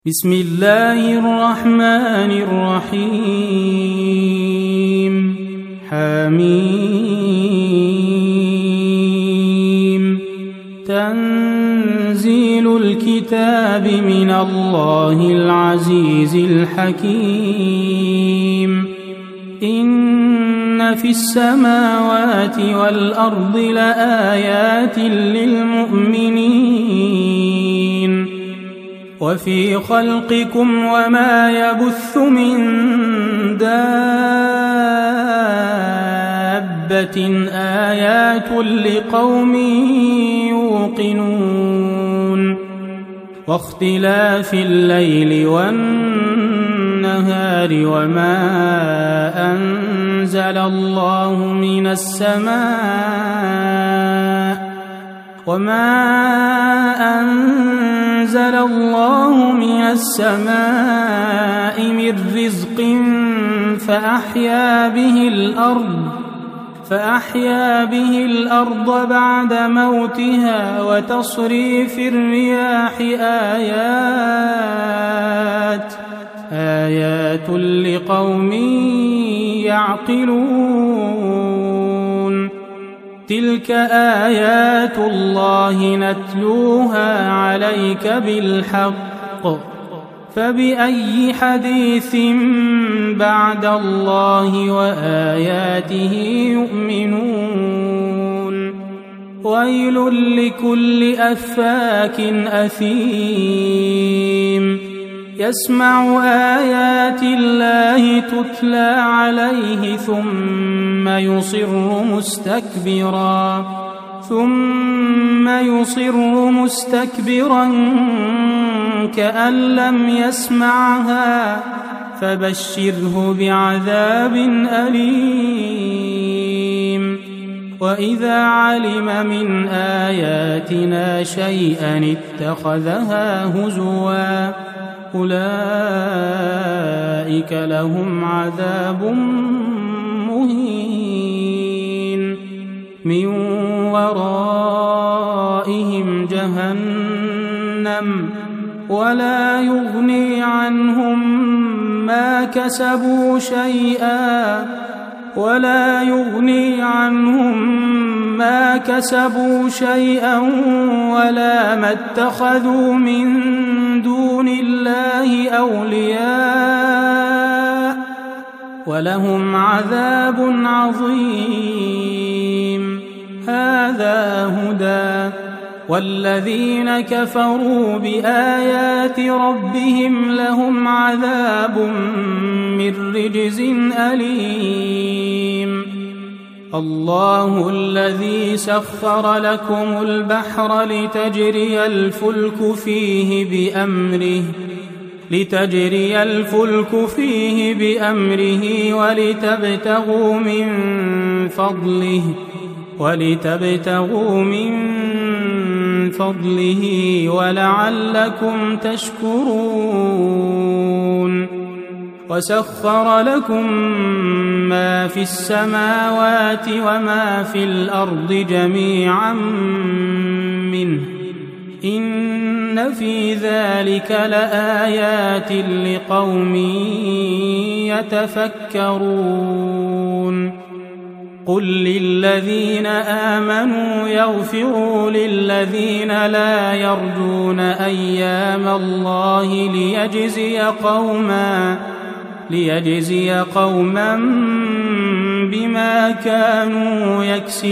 بسم الله الرحمن الرحيم حميم تنزيل الكتاب من الله العزيز الحكيم إن في السماوات والأرض لآيات للمؤمنين وفي خلقكم وما يبث من دابة آيات لقوم يوقنون واختلاف الليل والنهار وما أنزل الله من السماء من رزق فأحيا به الأرض بعد موتها وتصريف الرياح آيات لقوم يعقلون تلك آيات الله نتلوها عليك بالحق فبأي حديث بعد الله وآياته يؤمنون ويل لكل أفاك أثيم يسمع آيات الله تتلى عليه ثم يصر مستكبرا كأن لم يسمعها فبشره بعذاب أليم وإذا علم من آياتنا شيئا اتخذها هزوا أولئك لهم عذاب مهين من ورائهم جهنم ولا يغني عنهم ما كسبوا شيئا ولا ما اتخذوا من دون الله أولياء ولهم عذاب عظيم هذا هدى والذين كفروا بآيات ربهم لهم عذاب من رجز أليم الله الذي سخر لكم البحر لتجري الفلك فيه بأمره ولتبتغوا من فضله ولعلكم تشكرون وسخر لكم ما في السماوات وما في الأرض جميعا منه إن في ذلك لآيات لقوم يتفكرون قل للذين آمنوا يغفروا للذين لا يرجون أيام الله ليجزي قوما بما كانوا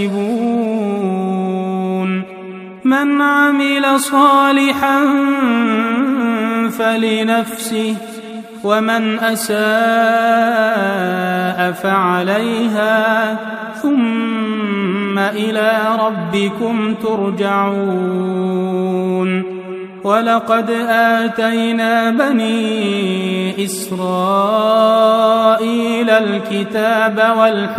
يكسبون من عمل صالحا فلنفسه ومن أساء فعليها ثم إلى ربكم ترجعون ولقد آتينا بني إسرائيل الكتاب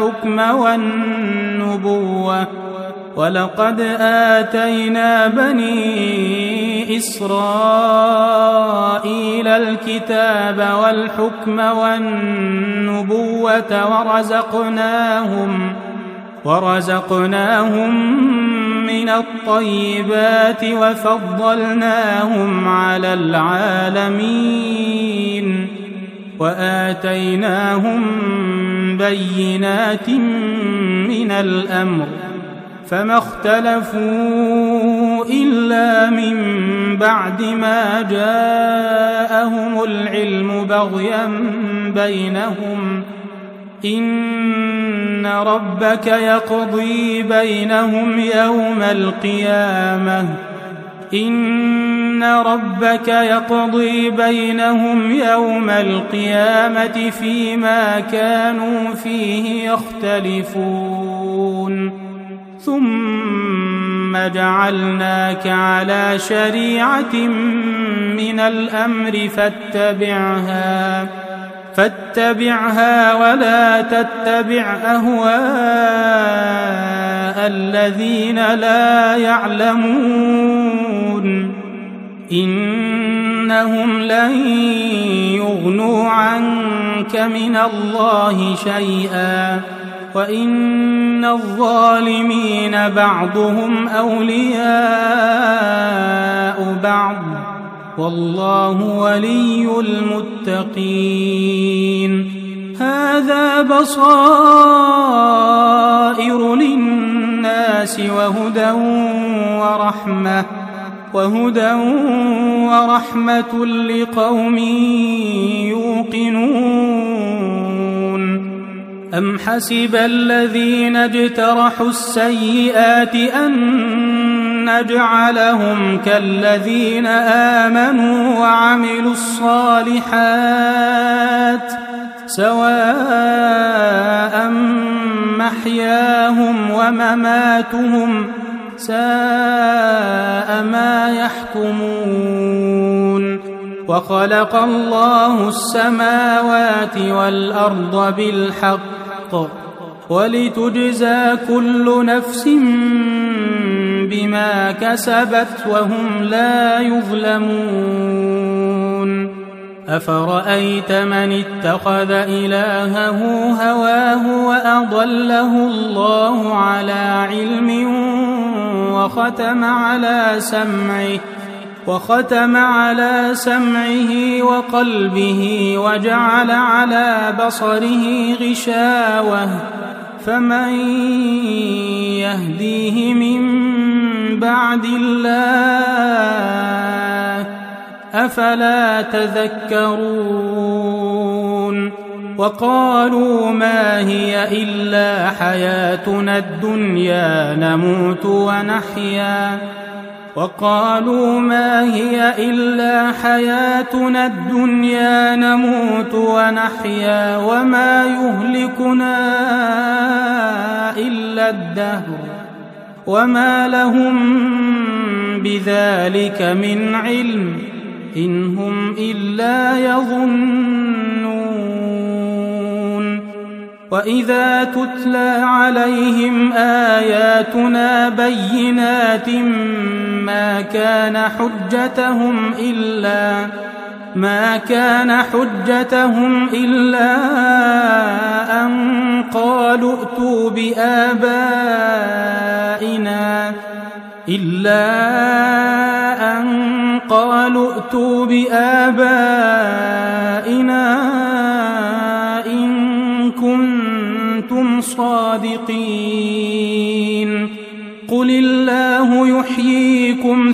والحكم والنبوة ورزقناهم من الطيبات وفضلناهم على العالمين وآتيناهم بينات من الأمر فما اختلفوا إلا من بعد ما جاءهم العلم بغيا بينهم إن ربك يقضي بينهم يوم القيامة فيما كانوا فيه يختلفون ثم جعلناك على شريعة من الأمر فاتبعها ولا تتبع أهواء الذين لا يعلمون إنهم لن يغنوا عنك من الله شيئا وإن الظالمين بعضهم أولياء بعض والله ولي المتقين هذا بصائر للناس وهدى ورحمة لقوم يوقنون أم حسب الذين اجترحوا السيئات أن نجعلهم كالذين آمنوا وعملوا الصالحات سواء محياهم ومماتهم ساء ما يحكمون وخلق الله السماوات والأرض بالحق ولتجزى كل نفس بما كسبت وهم لا يظلمون أفرأيت من اتخذ إلهه هواه وأضله الله على علم وختم على سمعه وقلبه وجعل على بصره غشاوة فمن يهديه من بعد الله أفلا تذكرون وقالوا ما هي إلا حياتنا الدنيا نموت ونحيا وما يهلكنا إلا الدهر وما لهم بذلك من علم إن هم إلا يظنون وإذا تتلى عليهم آياتنا بينات ما كان حجتهم إلا أن قالوا ائتوا بآبائنا إن كنتم صادقين قل الله يحييكم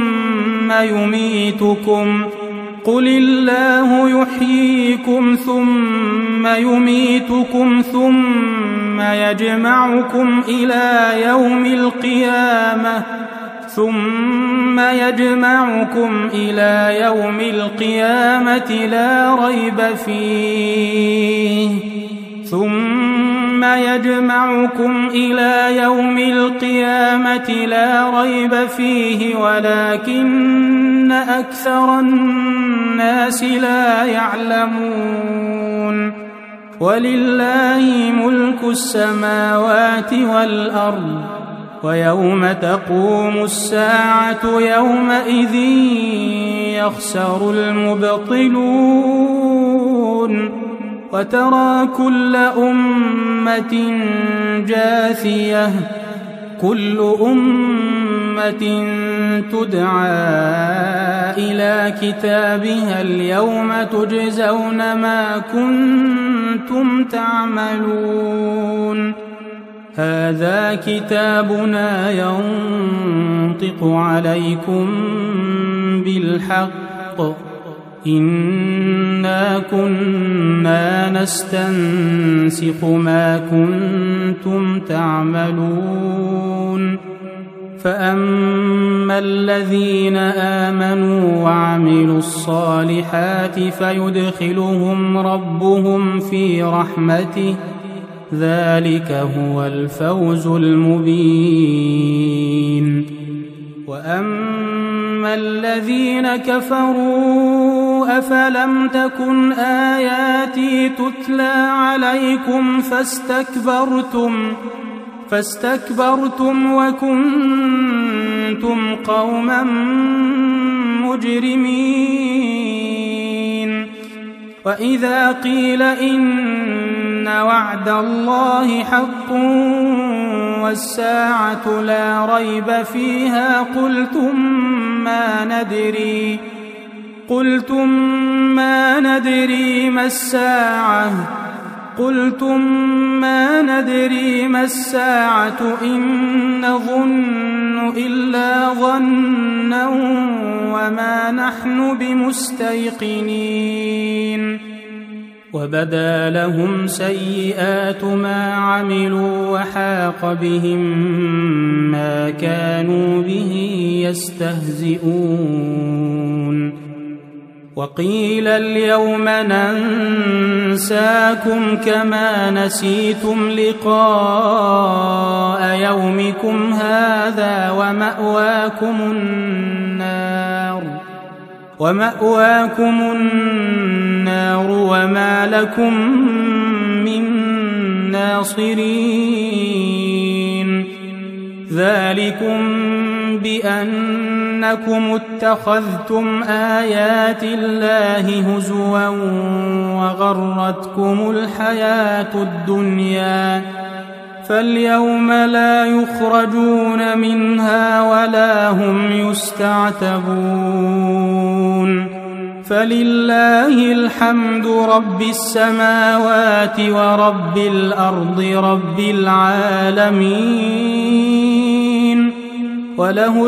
ثم يميتكم ثم يجمعكم إلى يوم القيامة لا ريب فيه ولكن أكثر الناس لا يعلمون ولله ملك السماوات والأرض ويوم تقوم الساعة يومئذ يخسر المبطلون وترى كل أمة جاثية كل أمة تدعى إلى كتابها اليوم تجزون ما كنتم تعملون هذا كتابنا ينطق عليكم بالحق إنا كنا نستنسخ ما كنتم تعملون فأما الذين آمنوا وعملوا الصالحات فيدخلهم ربهم في رحمته ذلك هو الفوز المبين وأما الذين كفروا أفلم تكن آياتي تتلى عليكم فاستكبرتم وكنتم قوما مجرمين وإذا قيل إن وعد الله حق والساعة لا ريب فيها قلتم ما ندري ما الساعة إن نظن إلا ظنا وما نحن بمستيقنين وبدا لهم سيئات ما عملوا وحاق بهم ما كانوا به يستهزئون وقيل اليوم ننساكم كما نسيتم لقاء يومكم هذا ومأواكم النار وما لكم من ناصرين ذلكم بأنكم اتخذتم آيات الله هزوا وغرتكم الحياة الدنيا فاليوم لا يخرجون منها ولا هم يستعتبون فلله الحمد رب السماوات ورب الأرض رب العالمين وله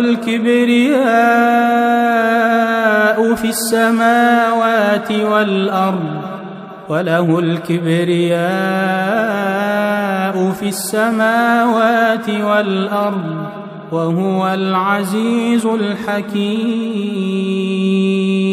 الكبرياء في السماوات والأرض وهو العزيز الحكيم